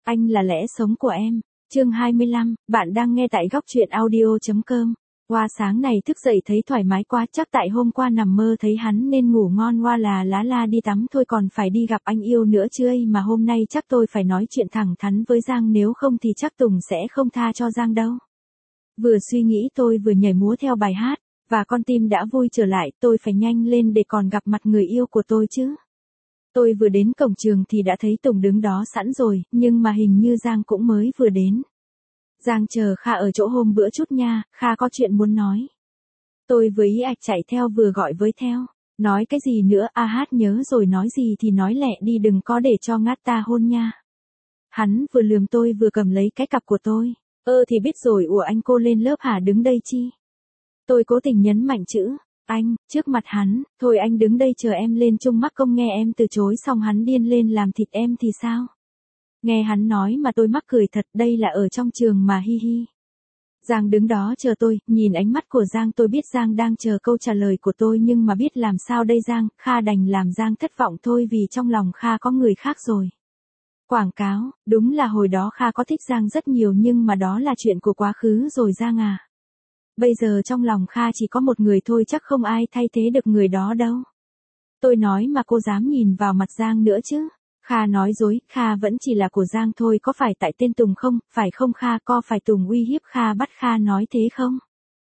Anh là lẽ sống của em. Chương 25, bạn đang nghe tại góc truyện audio.com. Hoa sáng này thức dậy thấy thoải mái quá, chắc tại hôm qua nằm mơ thấy hắn nên ngủ ngon. Hoa là lá la đi tắm thôi còn phải đi gặp anh yêu nữa chứ ấy, mà hôm nay chắc tôi phải nói chuyện thẳng thắn với Giang, nếu không thì chắc Tùng sẽ không tha cho Giang đâu. Vừa suy nghĩ tôi vừa nhảy múa theo bài hát, và con tim đã vui trở lại. Tôi phải nhanh lên để còn gặp mặt người yêu của tôi chứ. Tôi vừa đến cổng trường thì đã thấy Tùng đứng đó sẵn rồi, nhưng mà hình như Giang cũng mới vừa đến. Giang chờ Kha ở chỗ hôm bữa chút nha, Kha có chuyện muốn nói. Tôi với ý ạch chạy theo vừa gọi với theo. Nói cái gì nữa, hát nhớ rồi, nói gì thì nói lẹ đi, đừng có để cho ngát ta hôn nha. Hắn vừa lườm tôi vừa cầm lấy cái cặp của tôi. Thì biết rồi, ủa anh cô lên lớp hả, đứng đây chi? Tôi cố tình nhấn mạnh chữ anh, trước mặt hắn. Thôi anh đứng đây chờ em lên chung, mắc công nghe em từ chối xong hắn điên lên làm thịt em thì sao? Nghe hắn nói mà tôi mắc cười thật, đây là ở trong trường mà, hi hi. Giang đứng đó chờ tôi, nhìn ánh mắt của Giang tôi biết Giang đang chờ câu trả lời của tôi, nhưng mà biết làm sao đây Giang. Kha đành làm Giang thất vọng thôi, vì trong lòng Kha có người khác rồi. Quảng cáo, đúng là hồi đó Kha có thích Giang rất nhiều, nhưng mà đó là chuyện của quá khứ rồi Giang à. Bây giờ trong lòng Kha chỉ có một người thôi, chắc không ai thay thế được người đó đâu. Tôi nói mà cô dám nhìn vào mặt Giang nữa chứ? Kha nói dối, Kha vẫn chỉ là của Giang thôi, có phải tại tên Tùng không? Phải không Kha, có phải Tùng uy hiếp Kha bắt Kha nói thế không?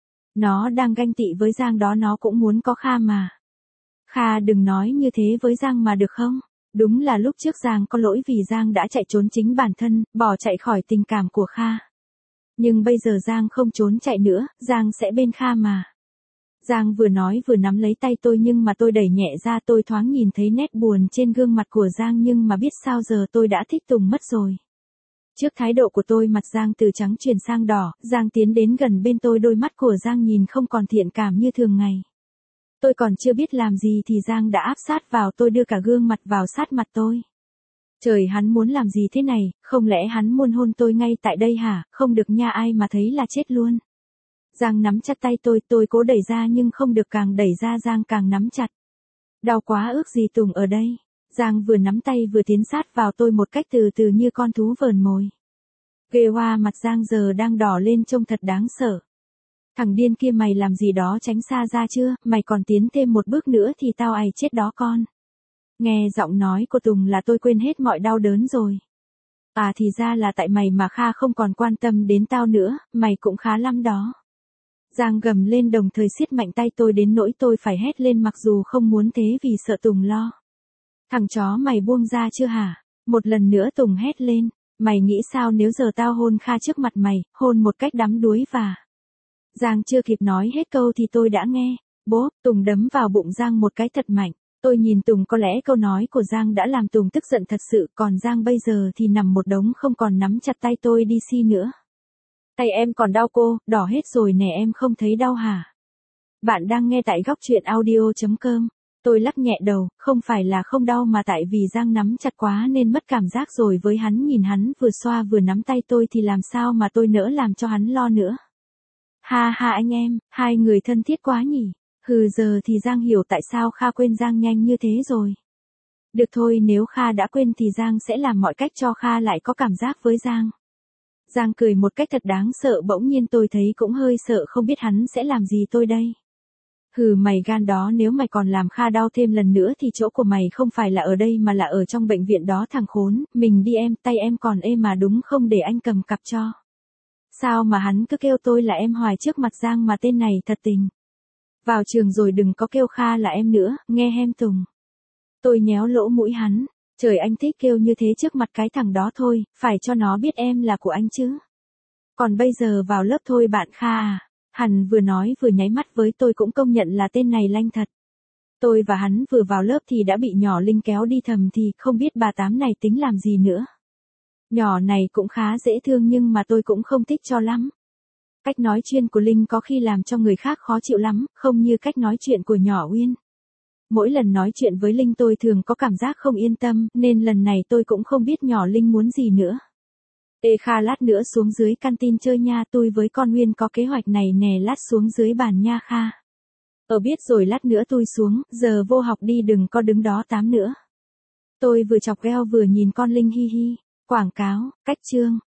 Nó đang ganh tị với Giang đó, nó cũng muốn có Kha mà. Kha đừng nói như thế với Giang mà được không? Đúng là lúc trước Giang có lỗi vì Giang đã chạy trốn chính bản thân, bỏ chạy khỏi tình cảm của Kha. Nhưng bây giờ Giang không trốn chạy nữa, Giang sẽ bên Kha mà. Giang vừa nói vừa nắm lấy tay tôi, nhưng mà tôi đẩy nhẹ ra. Tôi thoáng nhìn thấy nét buồn trên gương mặt của Giang, nhưng mà biết sao giờ, tôi đã thích Tùng mất rồi. Trước thái độ của tôi, mặt Giang từ trắng chuyển sang đỏ. Giang tiến đến gần bên tôi, đôi mắt của Giang nhìn không còn thiện cảm như thường ngày. Tôi còn chưa biết làm gì thì Giang đã áp sát vào tôi, đưa cả gương mặt vào sát mặt tôi. Trời, hắn muốn làm gì thế này, không lẽ hắn muốn hôn tôi ngay tại đây hả? Không được nha, ai mà thấy là chết luôn. Giang nắm chặt tay tôi cố đẩy ra nhưng không được, càng đẩy ra Giang càng nắm chặt. Đau quá, ước gì Tùng ở đây. Giang vừa nắm tay vừa tiến sát vào tôi một cách từ từ như con thú vờn mồi. Ghê hoa, mặt Giang giờ đang đỏ lên trông thật đáng sợ. Thằng điên kia, mày làm gì đó, tránh xa ra chưa, mày còn tiến thêm một bước nữa thì tao ày chết đó con. Nghe giọng nói của Tùng là tôi quên hết mọi đau đớn rồi. Thì ra là tại mày mà Kha không còn quan tâm đến tao nữa, mày cũng khá lắm đó. Giang gầm lên, đồng thời siết mạnh tay tôi đến nỗi tôi phải hét lên, mặc dù không muốn thế vì sợ Tùng lo. Thằng chó, mày buông ra chưa hả? Một lần nữa Tùng hét lên. Mày nghĩ sao nếu giờ tao hôn Kha trước mặt mày, hôn một cách đắm đuối và... Giang chưa kịp nói hết câu thì tôi đã nghe. Bố, Tùng đấm vào bụng Giang một cái thật mạnh. Tôi nhìn Tùng, có lẽ câu nói của Giang đã làm Tùng tức giận thật sự, còn Giang bây giờ thì nằm một đống không còn nắm chặt tay tôi đi si nữa. Tay em còn đau cô, đỏ hết rồi nè, em không thấy đau hả? Bạn đang nghe tại góc truyện audio.com. Tôi lắc nhẹ đầu, không phải là không đau mà tại vì Giang nắm chặt quá nên mất cảm giác rồi. Với hắn, nhìn hắn vừa xoa vừa nắm tay tôi thì làm sao mà tôi nỡ làm cho hắn lo nữa. Ha ha anh em, hai người thân thiết quá nhỉ. Giờ thì Giang hiểu tại sao Kha quên Giang nhanh như thế rồi. Được thôi, nếu Kha đã quên thì Giang sẽ làm mọi cách cho Kha lại có cảm giác với Giang. Giang cười một cách thật đáng sợ, bỗng nhiên tôi thấy cũng hơi sợ, không biết hắn sẽ làm gì tôi đây. Mày gan đó, nếu mày còn làm Kha đau thêm lần nữa thì chỗ của mày không phải là ở đây mà là ở trong bệnh viện đó thằng khốn. Mình đi em, tay em còn êm mà đúng không, để anh cầm cặp cho. Sao mà hắn cứ kêu tôi là em hoài trước mặt Giang mà, tên này thật tình. Vào trường rồi đừng có kêu Kha là em nữa, nghe hem Tùng. Tôi nhéo lỗ mũi hắn. Trời, anh thích kêu như thế trước mặt cái thằng đó thôi, phải cho nó biết em là của anh chứ. Còn bây giờ vào lớp thôi bạn Kha à. Hắn vừa nói vừa nháy mắt với tôi, cũng công nhận là tên này lanh thật. Tôi và hắn vừa vào lớp thì đã bị nhỏ Linh kéo đi, thầm thì không biết bà Tám này tính làm gì nữa. Nhỏ này cũng khá dễ thương nhưng mà tôi cũng không thích cho lắm. Cách nói chuyện của Linh có khi làm cho người khác khó chịu lắm, không như cách nói chuyện của nhỏ Uyên. Mỗi lần nói chuyện với Linh tôi thường có cảm giác không yên tâm, nên lần này tôi cũng không biết nhỏ Linh muốn gì nữa. Kha, lát nữa xuống dưới canteen chơi nha, tôi với con Uyên có kế hoạch này nè, lát xuống dưới bàn nha Kha. Biết rồi, lát nữa tôi xuống, giờ vô học đi, đừng có đứng đó tám nữa. Tôi vừa chọc gheo vừa nhìn con Linh, hi hi. Quảng cáo, cách chương.